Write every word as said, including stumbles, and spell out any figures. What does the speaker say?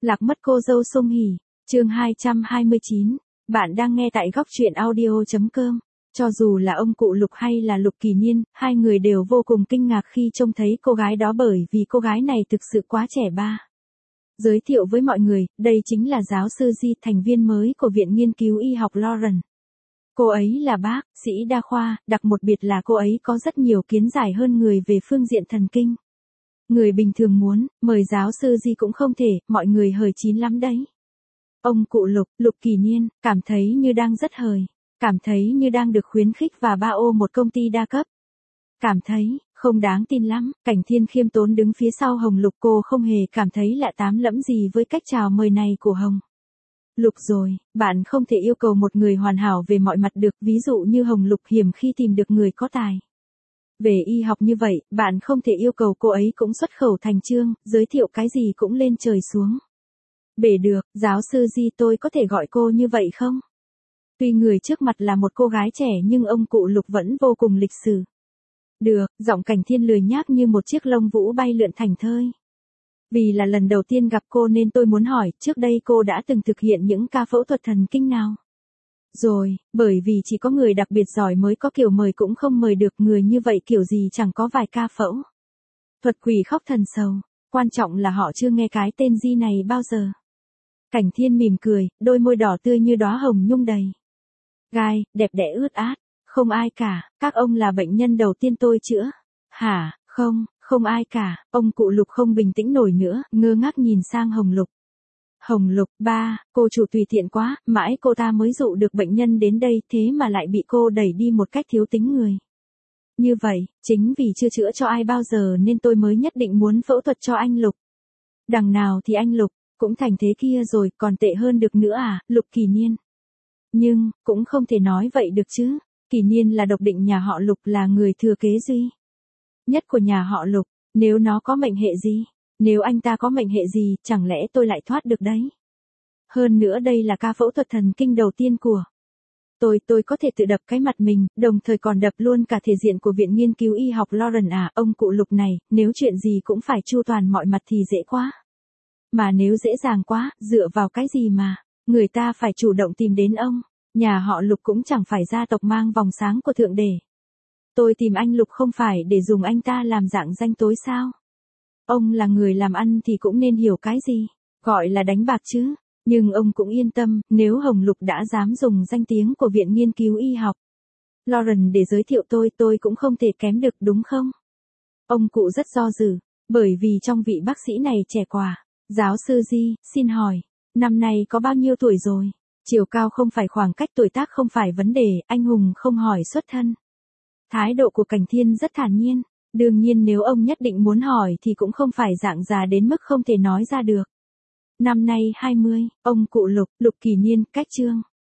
Lạc mất cô dâu Song Hỷ, chương hai trăm hai mươi chín. Bạn đang nghe tại góc truyện audio chấm com. Cho dù là ông cụ Lục hay là Lục Kỳ Niên, hai người đều vô cùng kinh ngạc khi trông thấy cô gái đó bởi vì cô gái này thực sự quá trẻ ba. Giới thiệu với mọi người, đây chính là giáo sư Ji, thành viên mới của Viện Nghiên cứu Y học Lawrence. Cô ấy là bác sĩ đa khoa, đặc một biệt là cô ấy có rất nhiều kiến giải hơn người về phương diện thần kinh. Người bình thường muốn mời giáo sư Ji cũng không thể, mọi người hời chín lắm đấy. Ông cụ Lục, Lục Kỳ Niên, cảm thấy như đang rất hời, cảm thấy như đang được khuyến khích và ba ô một công ty đa cấp. Cảm thấy, không đáng tin lắm, Cảnh Thiên khiêm tốn đứng phía sau Hồng Lục, cô không hề cảm thấy lạ tám lẫm gì với cách chào mời này của Hồng Lục rồi, bạn không thể yêu cầu một người hoàn hảo về mọi mặt được, ví dụ như Hồng Lục hiếm khi tìm được người có tài về y học như vậy, bạn không thể yêu cầu cô ấy cũng xuất khẩu thành chương, giới thiệu cái gì cũng lên trời xuống bể được. Giáo sư Ji, tôi có thể gọi cô như vậy không? Tuy người trước mặt là một cô gái trẻ nhưng ông cụ Lục vẫn vô cùng lịch sự. Được, giọng Cảnh Thiên lười nhác như một chiếc lông vũ bay lượn thảnh thơi. Vì là lần đầu tiên gặp cô nên tôi muốn hỏi, trước đây cô đã từng thực hiện những ca phẫu thuật thần kinh nào? Rồi, bởi vì chỉ có người đặc biệt giỏi mới có kiểu mời cũng không mời được, người như vậy kiểu gì chẳng có vài ca phẫu thuật quỷ khóc thần sầu, quan trọng là họ chưa nghe cái tên Di này bao giờ. Cảnh Thiên mỉm cười, đôi môi đỏ tươi như đóa hồng nhung đầy gai, đẹp đẽ ướt át. Không ai cả, các ông là bệnh nhân đầu tiên tôi chữa. Hả, không, không ai cả, ông cụ Lục không bình tĩnh nổi nữa, ngơ ngác nhìn sang Hồng Lục. Hồng Lục, ba, cô chủ tùy tiện quá, mãi cô ta mới dụ được bệnh nhân đến đây, thế mà lại bị cô đẩy đi một cách thiếu tính người. Như vậy, chính vì chưa chữa cho ai bao giờ nên tôi mới nhất định muốn phẫu thuật cho anh Lục. Đằng nào thì anh Lục cũng thành thế kia rồi, còn tệ hơn được nữa à, Lục Kỳ Niên. Nhưng, cũng không thể nói vậy được chứ. Kỳ Niên là độc định nhà họ Lục, là người thừa kế duy nhất của nhà họ Lục. Nếu nó có mệnh hệ gì, nếu anh ta có mệnh hệ gì, chẳng lẽ tôi lại thoát được đấy. Hơn nữa đây là ca phẫu thuật thần kinh đầu tiên của tôi, tôi có thể tự đập cái mặt mình, đồng thời còn đập luôn cả thể diện của Viện Nghiên cứu Y học Lawrence à. Ông cụ Lục này, nếu chuyện gì cũng phải chu toàn mọi mặt thì dễ quá. Mà nếu dễ dàng quá, dựa vào cái gì mà người ta phải chủ động tìm đến ông? Nhà họ Lục cũng chẳng phải gia tộc mang vòng sáng của thượng đế. Tôi tìm anh Lục không phải để dùng anh ta làm dạng danh tối sao? Ông là người làm ăn thì cũng nên hiểu cái gì gọi là đánh bạc chứ. Nhưng ông cũng yên tâm, nếu Hồng Lục đã dám dùng danh tiếng của Viện Nghiên cứu Y học Lawrence để giới thiệu tôi, tôi cũng không thể kém được đúng không? Ông cụ rất do dự, bởi vì trong vị bác sĩ này trẻ quá. Giáo sư Ji, xin hỏi, năm nay có bao nhiêu tuổi rồi? Chiều cao không phải khoảng cách, tuổi tác không phải vấn đề, anh hùng không hỏi xuất thân. Thái độ của Cảnh Thiên rất thản nhiên, đương nhiên nếu ông nhất định muốn hỏi thì cũng không phải dạng già đến mức không thể nói ra được. Năm nay hai mươi, ông cụ Lục, Lục Kỳ Niên, cách chương